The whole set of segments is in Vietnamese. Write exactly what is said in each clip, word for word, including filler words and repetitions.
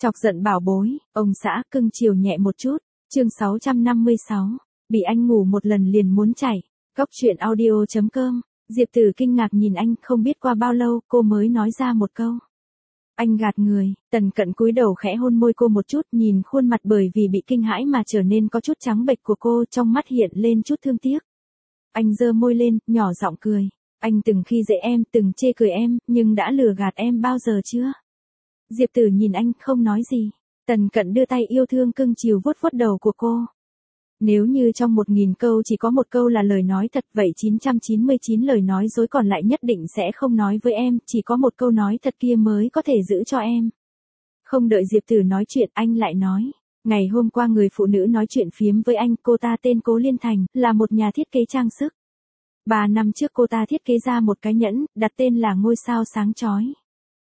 Chọc giận bảo bối, ông xã cưng chiều nhẹ một chút. Chương sáu trăm năm mươi sáu, bị anh ngủ một lần liền muốn chảy. Cóc truyện audio chấm com. Diệp Tử kinh ngạc nhìn anh, không biết qua bao lâu cô mới nói ra một câu. Anh gạt người. Tần Cận cúi đầu khẽ hôn môi cô một chút, nhìn khuôn mặt bởi vì bị kinh hãi mà trở nên có chút trắng bệch của cô, trong mắt hiện lên chút thương tiếc. Anh giơ môi lên, nhỏ giọng cười. Anh từng khi dễ em, từng chê cười em, nhưng đã lừa gạt em bao giờ chưa? Diệp Tử nhìn anh, không nói gì. Tần Cận đưa tay yêu thương cưng chiều vuốt vuốt đầu của cô. Nếu như trong một nghìn câu chỉ có một câu là lời nói thật, vậy chín trăm chín mươi chín lời nói dối còn lại nhất định sẽ không nói với em, chỉ có một câu nói thật kia mới có thể giữ cho em. Không đợi Diệp Tử nói chuyện, anh lại nói. Ngày hôm qua người phụ nữ nói chuyện phiếm với anh, cô ta tên Cố Liên Thành, là một nhà thiết kế trang sức. Ba năm trước cô ta thiết kế ra một cái nhẫn, đặt tên là ngôi sao sáng chói.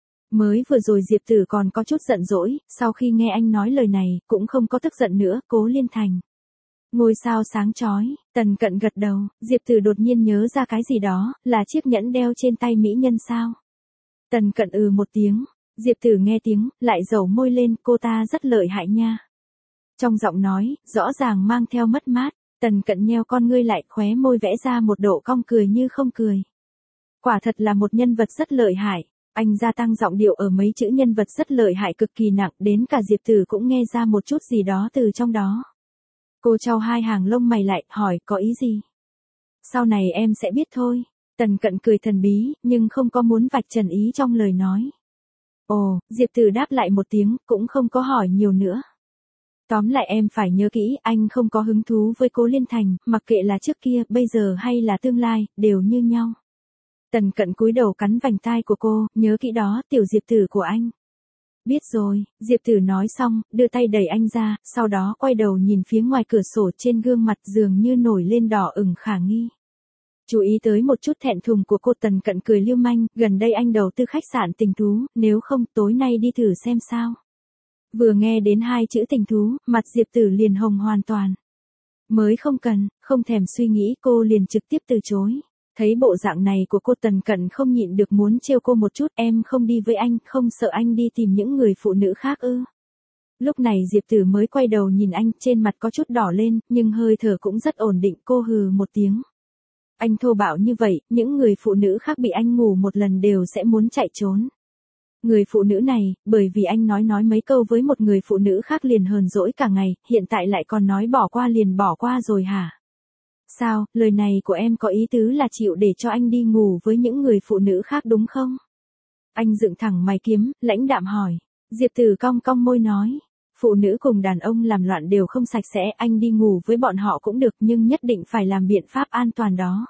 Mới vừa rồi Diệp Tử còn có chút giận dỗi, sau khi nghe anh nói lời này, cũng không có tức giận nữa. Cố Liên Thành. Ngôi sao sáng chói. Tần Cận gật đầu. Diệp Tử đột nhiên nhớ ra cái gì đó, là chiếc nhẫn đeo trên tay mỹ nhân sao. Tần Cận ừ một tiếng. Diệp Tử nghe tiếng, lại dầu môi lên, cô ta rất lợi hại nha. Trong giọng nói, rõ ràng mang theo mất mát. Tần Cận nheo con ngươi lại, khóe môi vẽ ra một độ cong cười như không cười. Quả thật là một nhân vật rất lợi hại. Anh gia tăng giọng điệu ở mấy chữ nhân vật rất lợi hại cực kỳ nặng, đến cả Diệp Tử cũng nghe ra một chút gì đó từ trong đó. Cô chau hai hàng lông mày lại, hỏi, có ý gì? Sau này em sẽ biết thôi. Tần Cận cười thần bí, nhưng không có muốn vạch trần ý trong lời nói. Ồ, Diệp Tử đáp lại một tiếng, cũng không có hỏi nhiều nữa. Tóm lại em phải nhớ kỹ, anh không có hứng thú với Cố Liên Thành, mặc kệ là trước kia, bây giờ hay là tương lai, đều như nhau. Tần Cận cúi đầu cắn vành tai của cô, nhớ kỹ đó, tiểu Diệp Tử của anh. Biết rồi. Diệp Tử nói xong, đưa tay đẩy anh ra, sau đó quay đầu nhìn phía ngoài cửa sổ, trên gương mặt dường như nổi lên đỏ ửng khả nghi. Chú ý tới một chút thẹn thùng của cô. Tần Cận cười lưu manh, gần đây anh đầu tư khách sạn tình thú, nếu không tối nay đi thử xem sao. Vừa nghe đến hai chữ tình thú, mặt Diệp Tử liền hồng hoàn toàn. Mới không cần, không thèm suy nghĩ, cô liền trực tiếp từ chối. Thấy bộ dạng này của cô, Tần Cận không nhịn được muốn trêu cô một chút. Em không đi với anh, không sợ anh đi tìm những người phụ nữ khác ư? Lúc này Diệp Tử mới quay đầu nhìn anh, trên mặt có chút đỏ lên, nhưng hơi thở cũng rất ổn định. Cô hừ một tiếng. Anh thô bạo như vậy, những người phụ nữ khác bị anh ngủ một lần đều sẽ muốn chạy trốn. Người phụ nữ này, bởi vì anh nói nói mấy câu với một người phụ nữ khác liền hờn dỗi cả ngày, hiện tại lại còn nói bỏ qua liền bỏ qua rồi hả? Sao, lời này của em có ý tứ là chịu để cho anh đi ngủ với những người phụ nữ khác đúng không? Anh dựng thẳng mày kiếm, lãnh đạm hỏi. Diệp Tử cong cong môi nói. Phụ nữ cùng đàn ông làm loạn đều không sạch sẽ, anh đi ngủ với bọn họ cũng được, nhưng nhất định phải làm biện pháp an toàn đó.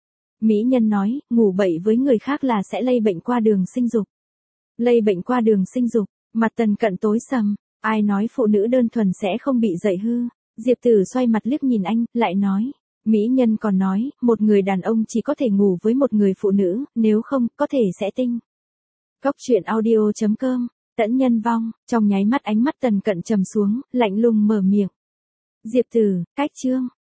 Mỹ nhân nói, ngủ bậy với người khác là sẽ lây bệnh qua đường sinh dục. Lây bệnh qua đường sinh dục. Mặt Tần Cận tối sầm. Ai nói phụ nữ đơn thuần sẽ không bị dạy hư? Diệp Tử xoay mặt liếc nhìn anh, lại nói. Mỹ nhân còn nói, một người đàn ông chỉ có thể ngủ với một người phụ nữ, nếu không, có thể sẽ tinh. Cóc truyện audio chấm com. Tẫn nhân vong. Trong nháy mắt ánh mắt Tần Cận trầm xuống, lạnh lùng mở miệng. Diệp Tử, cách chương.